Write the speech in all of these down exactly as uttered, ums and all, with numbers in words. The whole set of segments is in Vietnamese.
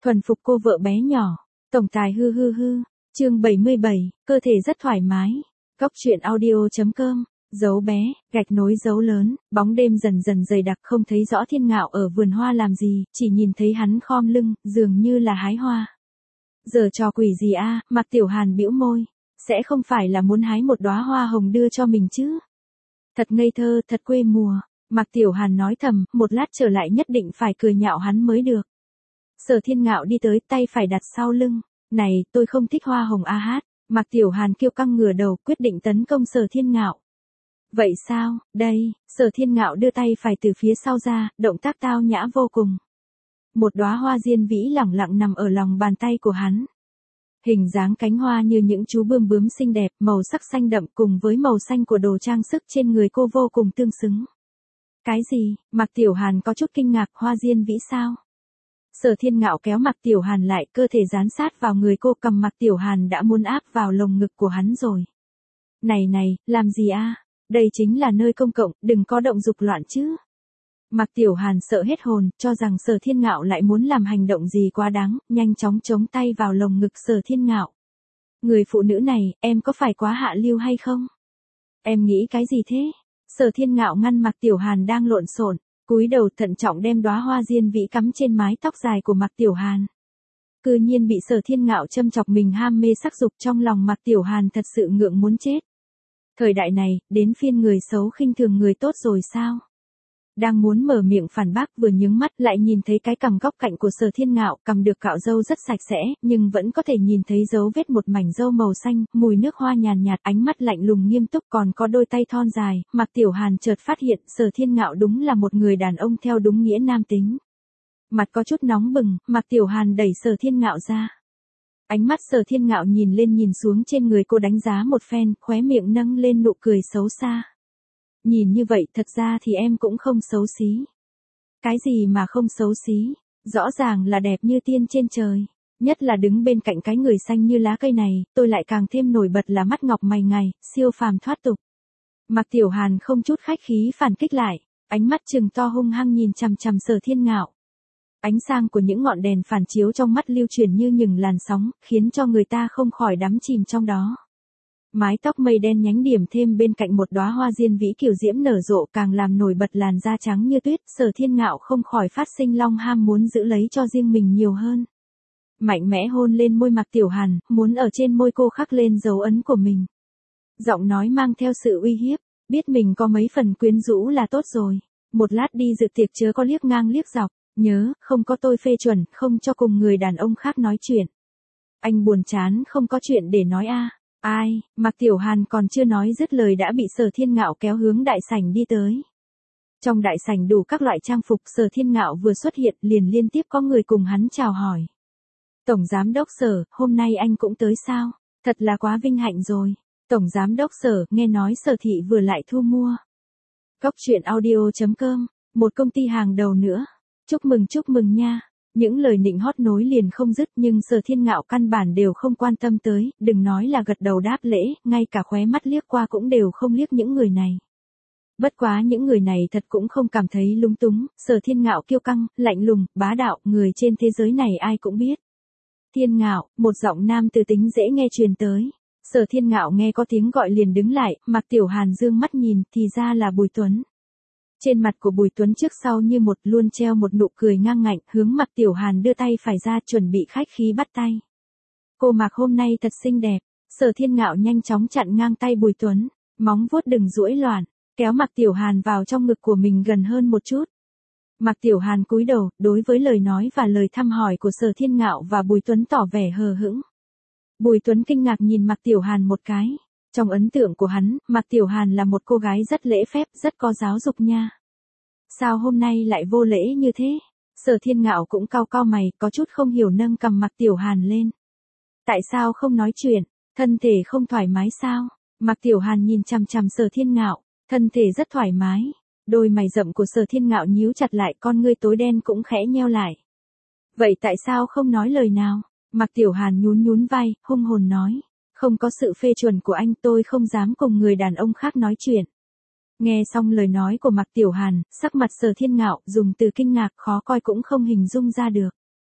Thuần phục cô vợ bé nhỏ. Tổng tài hư hư hư. Chương bảy mươi bảy, cơ thể rất thoải mái. Góc truyện audio.com. Dấu bé, gạch nối dấu lớn, bóng đêm dần dần dày đặc, không thấy rõ Thiên Ngạo ở vườn hoa làm gì, chỉ nhìn thấy hắn khom lưng, dường như là hái hoa. Giờ trò quỷ gì a? Mạc Tiểu Hàn bĩu môi. Sẽ không phải là muốn hái một đóa hoa hồng đưa cho mình chứ? Thật ngây thơ, thật quê mùa. Mạc Tiểu Hàn nói thầm, một lát trở lại nhất định phải cười nhạo hắn mới được. Sở Thiên Ngạo đi tới, tay phải đặt sau lưng. Này, tôi không thích hoa hồng a hát. Mạc Tiểu Hàn kiêu căng ngửa đầu, quyết định tấn công Sở Thiên Ngạo. Vậy sao, đây, Sở Thiên Ngạo đưa tay phải từ phía sau ra, động tác tao nhã vô cùng. Một đóa hoa diên vĩ lẳng lặng nằm ở lòng bàn tay của hắn. Hình dáng cánh hoa như những chú bươm bướm xinh đẹp, màu sắc xanh đậm cùng với màu xanh của đồ trang sức trên người cô vô cùng tương xứng. Cái gì? Mạc Tiểu Hàn có chút kinh ngạc, hoa diên vĩ sao? Sở Thiên Ngạo kéo Mạc Tiểu Hàn lại, cơ thể dán sát vào người cô, cầm Mạc Tiểu Hàn đã muốn áp vào lồng ngực của hắn rồi. Này này, làm gì a? Đây chính là nơi công cộng, đừng có động dục loạn chứ. Mạc Tiểu Hàn sợ hết hồn, cho rằng Sở Thiên Ngạo lại muốn làm hành động gì quá đáng, nhanh chóng chống tay vào lồng ngực Sở Thiên Ngạo. Người phụ nữ này, em có phải quá hạ lưu hay không? Em nghĩ cái gì thế? Sở Thiên Ngạo ngăn Mạc Tiểu Hàn đang lộn xộn, cúi đầu thận trọng đem đóa hoa diên vĩ cắm trên mái tóc dài của Mạc Tiểu Hàn. Cư nhiên bị Sở Thiên Ngạo châm chọc mình ham mê sắc dục, trong lòng Mạc Tiểu Hàn thật sự ngượng muốn chết. Thời đại này, đến phiên người xấu khinh thường người tốt rồi sao? Đang muốn mở miệng phản bác, vừa nhướng mắt lại nhìn thấy cái cằm góc cạnh của Sở Thiên Ngạo, cằm được cạo râu rất sạch sẽ, nhưng vẫn có thể nhìn thấy dấu vết một mảnh râu màu xanh, mùi nước hoa nhàn nhạt, ánh mắt lạnh lùng nghiêm túc, còn có đôi tay thon dài. Mạc Tiểu Hàn chợt phát hiện Sở Thiên Ngạo đúng là một người đàn ông theo đúng nghĩa nam tính. Mặt có chút nóng bừng, Mạc Tiểu Hàn đẩy Sở Thiên Ngạo ra. Ánh mắt Sở Thiên Ngạo nhìn lên nhìn xuống trên người cô, đánh giá một phen, khóe miệng nâng lên nụ cười xấu xa. Nhìn như vậy, thật ra thì em cũng không xấu xí. Cái gì mà không xấu xí? Rõ ràng là đẹp như tiên trên trời. Nhất là đứng bên cạnh cái người xanh như lá cây này, tôi lại càng thêm nổi bật là mắt ngọc mày ngài, siêu phàm thoát tục. Mạc Tiểu Hàn không chút khách khí phản kích lại, ánh mắt trừng to hung hăng nhìn chằm chằm Sở Thiên Ngạo. Ánh sáng của những ngọn đèn phản chiếu trong mắt lưu chuyển như những làn sóng, khiến cho người ta không khỏi đắm chìm trong đó. Mái tóc mây đen nhánh điểm thêm bên cạnh một đóa hoa diên vĩ kiều diễm nở rộ, càng làm nổi bật làn da trắng như tuyết. Sở Thiên Ngạo không khỏi phát sinh long ham muốn giữ lấy cho riêng mình nhiều hơn. Mạnh mẽ hôn lên môi Mạc Tiểu Hàn, muốn ở trên môi cô khắc lên dấu ấn của mình. Giọng nói mang theo sự uy hiếp, biết mình có mấy phần quyến rũ là tốt rồi. Một lát đi dự tiệc chớ có liếc ngang liếc dọc, nhớ, không có tôi phê chuẩn, không cho cùng người đàn ông khác nói chuyện. Anh buồn chán không có chuyện để nói a. Ai? Mạc Tiểu Hàn còn chưa nói dứt lời đã bị Sở Thiên Ngạo kéo hướng đại sảnh đi tới. Trong đại sảnh đủ các loại trang phục, Sở Thiên Ngạo vừa xuất hiện liền liên tiếp có người cùng hắn chào hỏi. Tổng giám đốc Sở, hôm nay anh cũng tới sao? Thật là quá vinh hạnh rồi. Tổng giám đốc Sở, nghe nói Sở thị vừa lại thu mua. Góc truyện audio.com, một công ty hàng đầu nữa. Chúc mừng chúc mừng nha. Những lời nịnh hót nối liền không dứt, nhưng Sở Thiên Ngạo căn bản đều không quan tâm tới, đừng nói là gật đầu đáp lễ, ngay cả khóe mắt liếc qua cũng đều không liếc những người này. Bất quá những người này thật cũng không cảm thấy lung túng, Sở Thiên Ngạo kiêu căng, lạnh lùng, bá đạo, người trên thế giới này ai cũng biết. Thiên Ngạo, một giọng nam từ tính dễ nghe truyền tới. Sở Thiên Ngạo nghe có tiếng gọi liền đứng lại, Mạc Tiểu Hàn dương mắt nhìn, thì ra là Bùi Tuấn. Trên mặt của Bùi Tuấn trước sau như một luôn treo một nụ cười ngang ngạnh, hướng Mạc Tiểu Hàn đưa tay phải ra chuẩn bị khách khí bắt tay. Cô Mạc hôm nay thật xinh đẹp. Sở Thiên Ngạo nhanh chóng chặn ngang tay Bùi Tuấn, móng vuốt đừng duỗi loạn, kéo Mạc Tiểu Hàn vào trong ngực của mình gần hơn một chút. Mạc Tiểu Hàn cúi đầu, đối với lời nói và lời thăm hỏi của Sở Thiên Ngạo và Bùi Tuấn tỏ vẻ hờ hững. Bùi Tuấn kinh ngạc nhìn Mạc Tiểu Hàn một cái. Trong ấn tượng của hắn, Mạc Tiểu Hàn là một cô gái rất lễ phép, rất có giáo dục nha. Sao hôm nay lại vô lễ như thế? Sở Thiên Ngạo cũng cau cau mày, có chút không hiểu nâng cầm Mạc Tiểu Hàn lên. Tại sao không nói chuyện? Thân thể không thoải mái sao? Mạc Tiểu Hàn nhìn chằm chằm Sở Thiên Ngạo, thân thể rất thoải mái. Đôi mày rậm của Sở Thiên Ngạo nhíu chặt lại, con ngươi tối đen cũng khẽ nheo lại. Vậy tại sao không nói lời nào? Mạc Tiểu Hàn nhún nhún vai, hung hồn nói. Không có sự phê chuẩn của anh tôi không dám cùng người đàn ông khác nói chuyện. Nghe xong lời nói của Mạc Tiểu Hàn, sắc mặt Sở Thiên Ngạo dùng từ kinh ngạc khó coi cũng không hình dung ra được.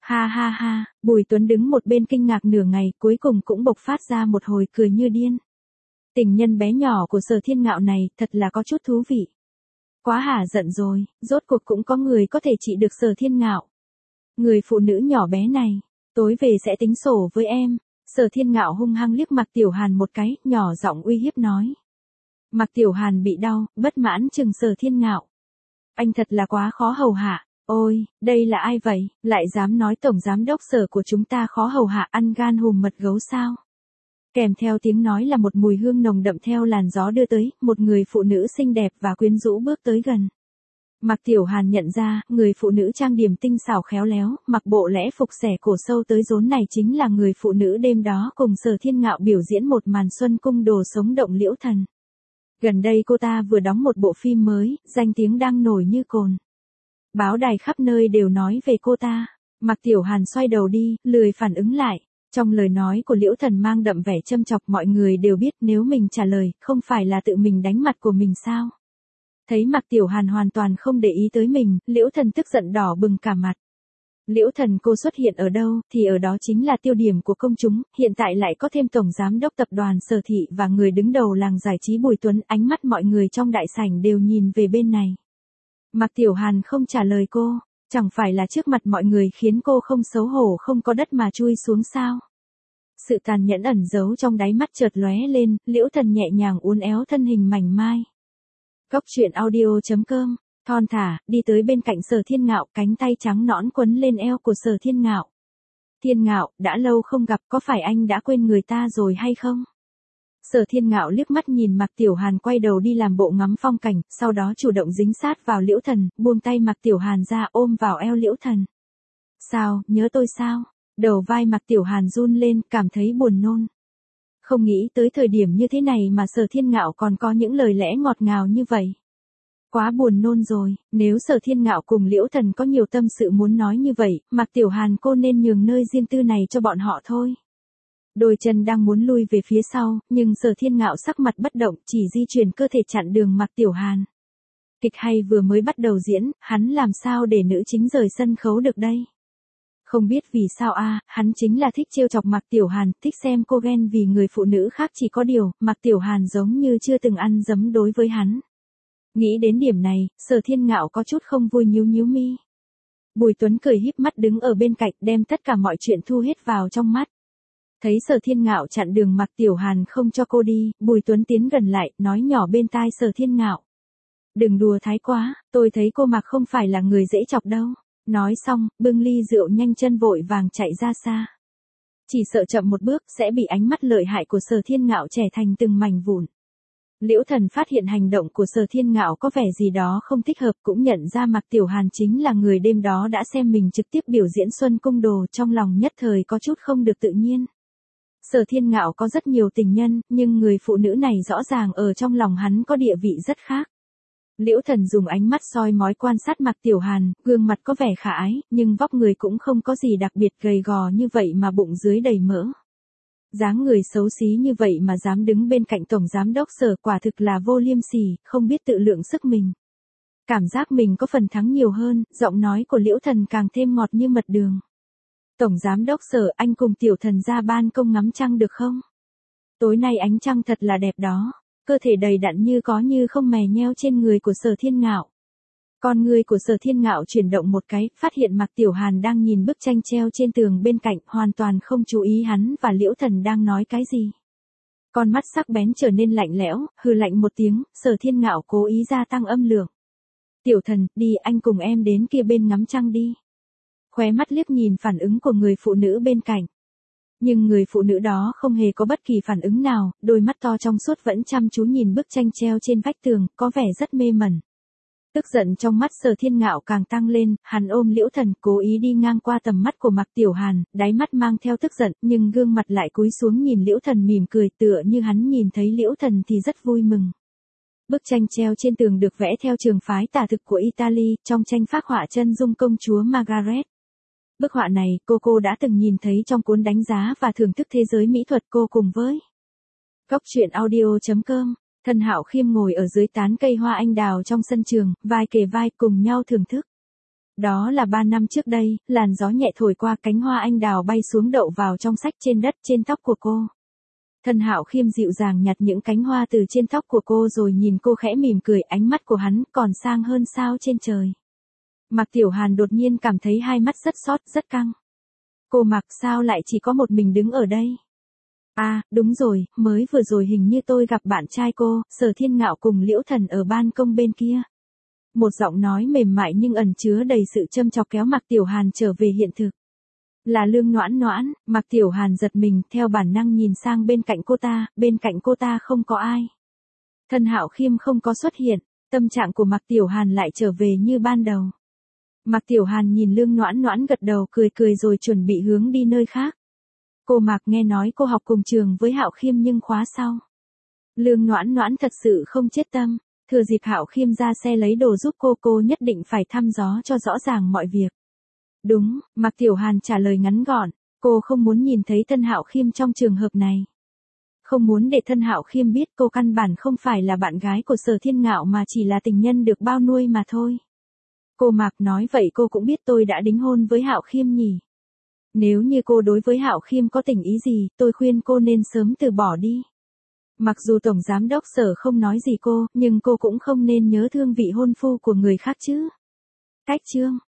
Ha ha ha, Bùi Tuấn đứng một bên kinh ngạc nửa ngày, cuối cùng cũng bộc phát ra một hồi cười như điên. Tình nhân bé nhỏ của Sở Thiên Ngạo này, thật là có chút thú vị. Quá hả giận rồi, rốt cuộc cũng có người có thể trị được Sở Thiên Ngạo. Người phụ nữ nhỏ bé này, tối về sẽ tính sổ với em. Sở Thiên Ngạo hung hăng liếc Mạc Tiểu Hàn một cái, nhỏ giọng uy hiếp nói. Mạc Tiểu Hàn bị đau, bất mãn chừng Sở Thiên Ngạo. Anh thật là quá khó hầu hạ. Ôi, đây là ai vậy, lại dám nói tổng giám đốc Sở của chúng ta khó hầu hạ, ăn gan hùm mật gấu sao? Kèm theo tiếng nói là một mùi hương nồng đậm theo làn gió đưa tới, một người phụ nữ xinh đẹp và quyến rũ bước tới gần. Mạc Tiểu Hàn nhận ra, người phụ nữ trang điểm tinh xảo khéo léo, mặc bộ lễ phục xẻ cổ sâu tới rốn này chính là người phụ nữ đêm đó cùng Sở Thiên Ngạo biểu diễn một màn xuân cung đồ sống động Liễu Thần. Gần đây cô ta vừa đóng một bộ phim mới, danh tiếng đang nổi như cồn. Báo đài khắp nơi đều nói về cô ta. Mạc Tiểu Hàn xoay đầu đi, lười phản ứng lại. Trong lời nói của Liễu Thần mang đậm vẻ châm chọc, mọi người đều biết nếu mình trả lời, không phải là tự mình đánh mặt của mình sao? Thấy Mạc Tiểu Hàn hoàn toàn không để ý tới mình, Liễu Thần tức giận đỏ bừng cả mặt. Liễu Thần cô xuất hiện ở đâu, thì ở đó chính là tiêu điểm của công chúng, hiện tại lại có thêm tổng giám đốc tập đoàn Sở Thị và người đứng đầu làng giải trí Bùi Tuấn, ánh mắt mọi người trong đại sảnh đều nhìn về bên này. Mạc Tiểu Hàn không trả lời cô, chẳng phải là trước mặt mọi người khiến cô không xấu hổ không có đất mà chui xuống sao? Sự tàn nhẫn ẩn giấu trong đáy mắt chợt lóe lên, Liễu Thần nhẹ nhàng uốn éo thân hình mảnh mai. Góc truyện audio chấm com, thon thả, đi tới bên cạnh Sở Thiên Ngạo, cánh tay trắng nõn quấn lên eo của Sở Thiên Ngạo. Thiên Ngạo, đã lâu không gặp, có phải anh đã quên người ta rồi hay không? Sở Thiên Ngạo liếc mắt nhìn Mạc Tiểu Hàn quay đầu đi làm bộ ngắm phong cảnh, sau đó chủ động dính sát vào Liễu Thần, buông tay Mạc Tiểu Hàn ra ôm vào eo Liễu Thần. Sao, nhớ tôi sao? Đầu vai Mạc Tiểu Hàn run lên, cảm thấy buồn nôn. Không nghĩ tới thời điểm như thế này mà Sở Thiên Ngạo còn có những lời lẽ ngọt ngào như vậy. Quá buồn nôn rồi, nếu Sở Thiên Ngạo cùng Liễu Thần có nhiều tâm sự muốn nói như vậy, Mạc Tiểu Hàn cô nên nhường nơi riêng tư này cho bọn họ thôi. Đôi chân đang muốn lui về phía sau, nhưng Sở Thiên Ngạo sắc mặt bất động, chỉ di chuyển cơ thể chặn đường Mạc Tiểu Hàn. Kịch hay vừa mới bắt đầu diễn, hắn làm sao để nữ chính rời sân khấu được đây? Không biết vì sao a, à, hắn chính là thích trêu chọc Mạc Tiểu Hàn, thích xem cô ghen vì người phụ nữ khác, chỉ có điều, Mạc Tiểu Hàn giống như chưa từng ăn dấm đối với hắn. Nghĩ đến điểm này, Sở Thiên Ngạo có chút không vui nhíu nhíu mi. Bùi Tuấn cười híp mắt đứng ở bên cạnh, đem tất cả mọi chuyện thu hết vào trong mắt. Thấy Sở Thiên Ngạo chặn đường Mạc Tiểu Hàn không cho cô đi, Bùi Tuấn tiến gần lại, nói nhỏ bên tai Sở Thiên Ngạo. Đừng đùa thái quá, tôi thấy cô Mạc không phải là người dễ chọc đâu. Nói xong, bưng ly rượu nhanh chân vội vàng chạy ra xa. Chỉ sợ chậm một bước sẽ bị ánh mắt lợi hại của Sở Thiên Ngạo chẻ thành từng mảnh vụn. Liễu Thần phát hiện hành động của Sở Thiên Ngạo có vẻ gì đó không thích hợp, cũng nhận ra Mạc Tiểu Hàn chính là người đêm đó đã xem mình trực tiếp biểu diễn Xuân Cung Đồ, trong lòng nhất thời có chút không được tự nhiên. Sở Thiên Ngạo có rất nhiều tình nhân, nhưng người phụ nữ này rõ ràng ở trong lòng hắn có địa vị rất khác. Liễu Thần dùng ánh mắt soi mói quan sát Mạc Tiểu Hàn, gương mặt có vẻ khả ái, nhưng vóc người cũng không có gì đặc biệt, gầy gò như vậy mà bụng dưới đầy mỡ. Dáng người xấu xí như vậy mà dám đứng bên cạnh tổng giám đốc Sở, quả thực là vô liêm sỉ, không biết tự lượng sức mình. Cảm giác mình có phần thắng nhiều hơn, giọng nói của Liễu Thần càng thêm ngọt như mật đường. Tổng giám đốc Sở, anh cùng tiểu thần ra ban công ngắm trăng được không? Tối nay ánh trăng thật là đẹp đó. Cơ thể đầy đặn như có như không mè nheo trên người của Sở Thiên Ngạo. Con người của Sở Thiên Ngạo chuyển động một cái, phát hiện Mạc Tiểu Hàn đang nhìn bức tranh treo trên tường bên cạnh, hoàn toàn không chú ý hắn và Liễu Thần đang nói cái gì. Con mắt sắc bén trở nên lạnh lẽo, hừ lạnh một tiếng, Sở Thiên Ngạo cố ý gia tăng âm lượng. Tiểu Thần, đi, anh cùng em đến kia bên ngắm trăng đi. Khóe mắt liếc nhìn phản ứng của người phụ nữ bên cạnh. Nhưng người phụ nữ đó không hề có bất kỳ phản ứng nào, đôi mắt to trong suốt vẫn chăm chú nhìn bức tranh treo trên vách tường, có vẻ rất mê mẩn. Tức giận trong mắt Sở Thiên Ngạo càng tăng lên, hắn ôm Liễu Thần, cố ý đi ngang qua tầm mắt của Mạc Tiểu Hàn, đáy mắt mang theo tức giận, nhưng gương mặt lại cúi xuống nhìn Liễu Thần mỉm cười, tựa như hắn nhìn thấy Liễu Thần thì rất vui mừng. Bức tranh treo trên tường được vẽ theo trường phái tả thực của Italy, trong tranh phác họa chân dung công chúa Margaret. Bức họa này, cô cô đã từng nhìn thấy trong cuốn đánh giá và thưởng thức thế giới mỹ thuật cô cùng với. Góc truyện audio chấm com, Thân Hạo Khiêm ngồi ở dưới tán cây hoa anh đào trong sân trường, vai kề vai cùng nhau thưởng thức. Đó là ba năm trước đây, làn gió nhẹ thổi qua, cánh hoa anh đào bay xuống đậu vào trong sách trên đất trên tóc của cô. Thân Hạo Khiêm dịu dàng nhặt những cánh hoa từ trên tóc của cô rồi nhìn cô khẽ mỉm cười, ánh mắt của hắn còn sang hơn sao trên trời. Mạc Tiểu Hàn đột nhiên cảm thấy hai mắt rất xót, rất căng. Cô Mạc, sao lại chỉ có một mình đứng ở đây? À, đúng rồi, mới vừa rồi hình như tôi gặp bạn trai cô, Sở Thiên Ngạo cùng Liễu Thần ở ban công bên kia. Một giọng nói mềm mại nhưng ẩn chứa đầy sự châm chọc kéo Mạc Tiểu Hàn trở về hiện thực. Là Lương Noãn Noãn. Mạc Tiểu Hàn giật mình, theo bản năng nhìn sang bên cạnh cô ta, bên cạnh cô ta không có ai. Thân Hạo Khiêm không có xuất hiện, tâm trạng của Mạc Tiểu Hàn lại trở về như ban đầu. Mạc Tiểu Hàn nhìn Lương Noãn Noãn gật đầu cười cười rồi chuẩn bị hướng đi nơi khác. Cô Mạc, nghe nói cô học cùng trường với Hạo Khiêm nhưng khóa sau. Lương Noãn Noãn thật sự không chết tâm, thừa dịp Hạo Khiêm ra xe lấy đồ giúp cô, cô nhất định phải thăm dò cho rõ ràng mọi việc. Đúng, Mạc Tiểu Hàn trả lời ngắn gọn, cô không muốn nhìn thấy thân Hạo Khiêm trong trường hợp này. Không muốn để thân Hạo Khiêm biết cô căn bản không phải là bạn gái của Sở Thiên Ngạo mà chỉ là tình nhân được bao nuôi mà thôi. Cô Mạc, nói vậy cô cũng biết tôi đã đính hôn với Hạo Khiêm nhỉ? Nếu như cô đối với Hạo Khiêm có tình ý gì, tôi khuyên cô nên sớm từ bỏ đi. Mặc dù Tổng Giám đốc Sở không nói gì cô, nhưng cô cũng không nên nhớ thương vị hôn phu của người khác chứ. Cách chương